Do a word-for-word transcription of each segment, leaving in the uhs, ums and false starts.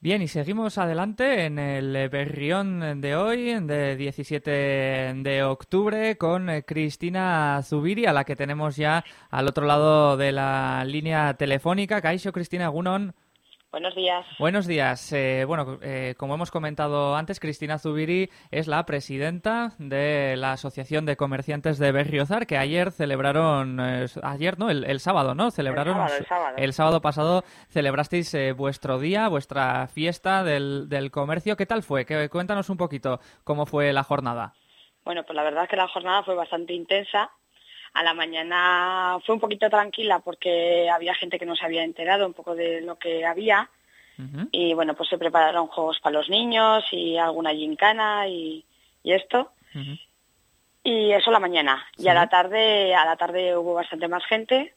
Bien, y seguimos adelante en el Berrión de hoy, de diecisiete de octubre, con Cristina Zubiri, a la que tenemos ya al otro lado de la línea telefónica. Kaixo, Cristina, egunon. Buenos días. Buenos días. Eh, bueno, eh, como hemos comentado antes, Cristina Zubiri es la presidenta de la Asociación de Comerciantes de Berriozar, que ayer celebraron, eh, ayer no, el, el sábado, ¿no? Celebraron el sábado, el sábado. El sábado pasado celebrasteis eh, vuestro día, vuestra fiesta del, del comercio. ¿Qué tal fue? Que, cuéntanos un poquito cómo fue la jornada. Bueno, pues la verdad es que la jornada fue bastante intensa. A la mañana fue un poquito tranquila porque había gente que no se había enterado un poco de lo que había. Uh-huh. Y bueno, pues se prepararon juegos para los niños y alguna gincana y, y esto. Uh-huh. Y eso a la mañana. ¿Sí? Y a la tarde, a la tarde hubo bastante más gente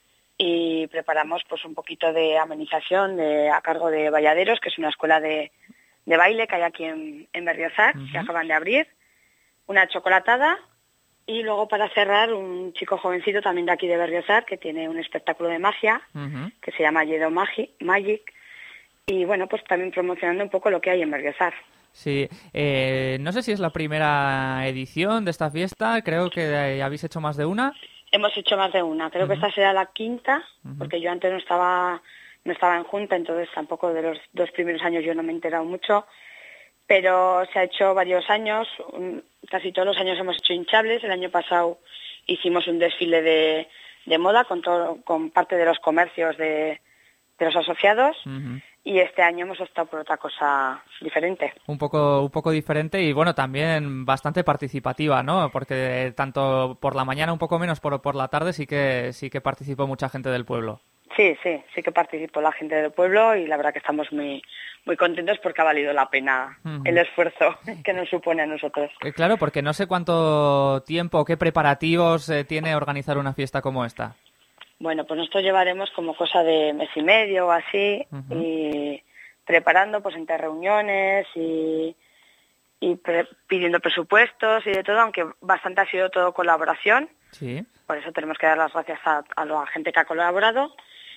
y preparamos pues un poquito de amenización de, a cargo de Valladeros, que es una escuela de, de baile que hay aquí en, en Berriozar, uh-huh. que acaban de abrir. Una chocolatada. Y luego para cerrar, un chico jovencito también de aquí de Berriozar, que tiene un espectáculo de magia, uh-huh. que se llama Yedo Magic, y bueno, pues también promocionando un poco lo que hay en Berriozar. Sí, eh, no sé si es la primera edición de esta fiesta, creo que habéis hecho más de una. Hemos hecho más de una, creo uh-huh. que esta será la quinta, uh-huh. porque yo antes no estaba, no estaba en junta, entonces tampoco de los dos primeros años yo no me he enterado mucho. Pero se ha hecho varios años, casi todos los años hemos hecho hinchables. El año pasado hicimos un desfile de, de moda con, todo, con parte de los comercios de, de los asociados, uh-huh. y este año hemos optado por otra cosa diferente. Un poco, un poco diferente y bueno, también bastante participativa, ¿no? Porque tanto por la mañana, un poco menos por, por la tarde, sí que, sí que participó mucha gente del pueblo. Sí, sí, sí que participó la gente del pueblo y la verdad que estamos muy muy contentos porque ha valido la pena uh-huh. el esfuerzo que nos supone a nosotros. Eh, claro, porque no sé cuánto tiempo o qué preparativos eh, tiene organizar una fiesta como esta. Bueno, pues nosotros llevaremos como cosa de mes y medio o así, uh-huh. y preparando pues entre reuniones y, y pre- pidiendo presupuestos y de todo, aunque bastante ha sido todo colaboración. Sí. Por eso tenemos que dar las gracias a, a la gente que ha colaborado.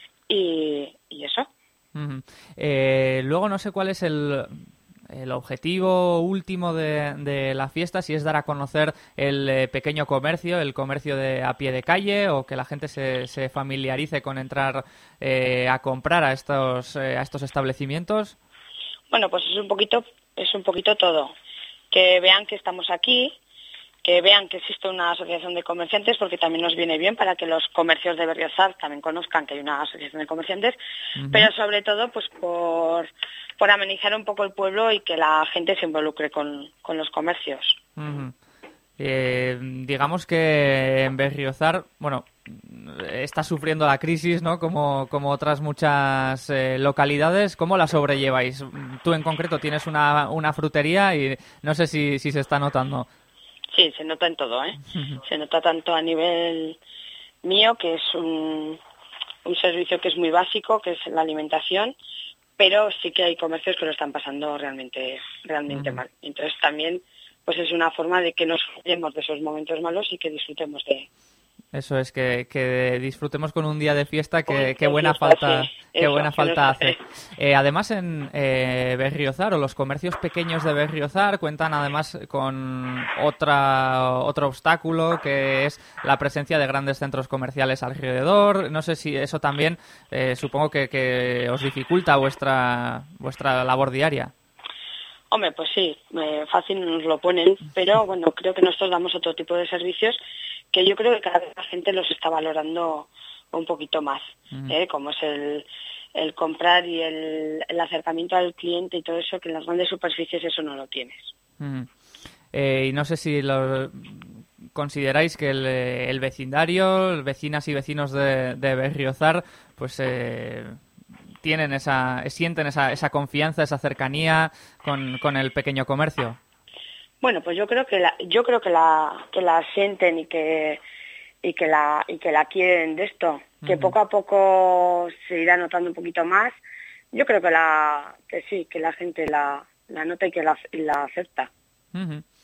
Y, y eso. Uh-huh. Eh, luego no sé cuál es el, el objetivo último de, de la fiesta, si es dar a conocer el eh, pequeño comercio, el comercio de a pie de calle, o que la gente se, se familiarice con entrar eh, a comprar a estos, eh, a estos establecimientos. Bueno, pues es un poquito, es un poquito todo. Que vean que estamos aquí, que vean que existe una asociación de comerciantes, porque también nos viene bien para que los comercios de Berriozar también conozcan que hay una asociación de comerciantes, uh-huh. pero sobre todo pues por, por amenizar un poco el pueblo y que la gente se involucre con, con los comercios. Uh-huh. Eh, digamos que en Berriozar, bueno, está sufriendo la crisis, ¿no? Como, como otras muchas eh, localidades. ¿Cómo la sobrelleváis? Tú en concreto tienes una, una frutería y no sé si, si se está notando. Sí, se nota en todo, ¿eh? Uh-huh. Se nota tanto a nivel mío, que es un, un servicio que es muy básico, que es la alimentación, pero sí que hay comercios que lo están pasando realmente realmente uh-huh. mal. Entonces también pues es una forma de que nos olvidemos de esos momentos malos y que disfrutemos de... Eso es, que, que disfrutemos con un día de fiesta que, Uy, que buena fiesta, falta, sí. qué Eso, buena que falta hace. Eh, además en eh, Berriozar, o los comercios pequeños de Berriozar, cuentan además con otra otro obstáculo, que es la presencia de grandes centros comerciales alrededor. No sé si eso también, eh, supongo que, que os dificulta vuestra vuestra labor diaria. Hombre, pues sí, eh, fácil nos lo ponen, pero bueno, creo que nosotros damos otro tipo de servicios que yo creo que cada vez la gente los está valorando un poquito más, uh-huh. ¿eh? Como es el, el comprar y el, el acercamiento al cliente y todo eso, que en las grandes superficies eso no lo tienes. Uh-huh. Eh, y no sé si lo consideráis que el, el vecindario, vecinas y vecinos de, de Berriozar, pues... Eh, tienen esa, sienten esa, esa confianza, esa cercanía con, con el pequeño comercio. Bueno, pues yo creo que la, yo creo que la, que la sienten y que y que la y que la quieren de esto, que uh-huh. poco a poco se irá notando un poquito más. Yo creo que la que sí, que la gente la, la nota y que la, la acepta. Uh-huh.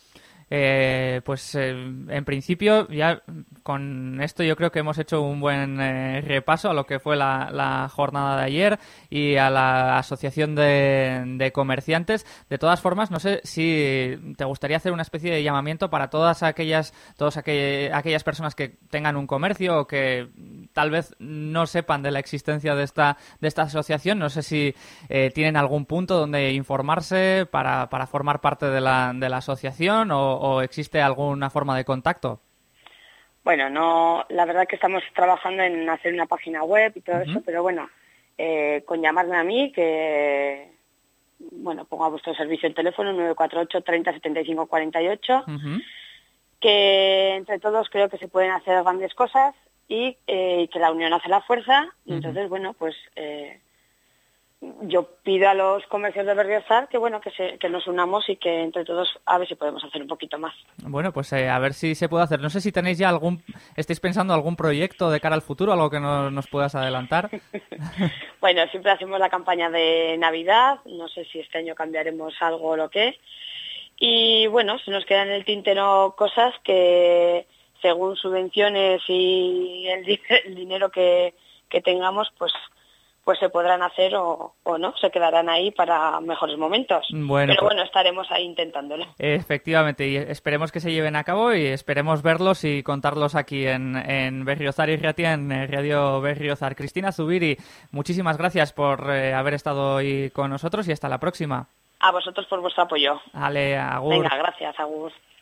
Eh, pues eh, en principio ya con esto yo creo que hemos hecho un buen eh, repaso a lo que fue la, la jornada de ayer y a la asociación de, de comerciantes. De todas formas, no sé si te gustaría hacer una especie de llamamiento para todas aquellas todas aquel, aquellas personas que tengan un comercio o que tal vez no sepan de la existencia de esta de esta asociación. No sé si eh, tienen algún punto donde informarse para, para formar parte de la, de la asociación o ¿O existe alguna forma de contacto? Bueno, no, la verdad que estamos trabajando en hacer una página web y todo uh-huh. eso, pero bueno, eh, con llamarme a mí, que, bueno, pongo a vuestro servicio el teléfono nueve cuatro ocho, treinta, setenta y cinco, cuarenta y ocho, uh-huh. que entre todos creo que se pueden hacer grandes cosas y eh, que la unión hace la fuerza, y uh-huh. entonces, bueno, pues... Eh, yo pido a los comercios de Berriozar que bueno que, se, que nos unamos y que entre todos a ver si podemos hacer un poquito más. Bueno, pues eh, a ver si se puede hacer. No sé si tenéis ya algún, estáis pensando algún proyecto de cara al futuro, algo que no, nos puedas adelantar. Bueno, siempre hacemos la campaña de Navidad, no sé si este año cambiaremos algo o lo que. Y bueno, se nos quedan en el tintero cosas que según subvenciones y el, el dinero que, que tengamos, pues pues se podrán hacer o, o no, se quedarán ahí para mejores momentos. Bueno, Pero pues, bueno, estaremos ahí intentándolo. Efectivamente, y esperemos que se lleven a cabo y esperemos verlos y contarlos aquí en, en Berriozar y Ratia, en Radio Berriozar. Cristina Zubiri, muchísimas gracias por eh, haber estado hoy con nosotros y hasta la próxima. A vosotros por vuestro apoyo. Ale, agur. Venga, gracias, agur.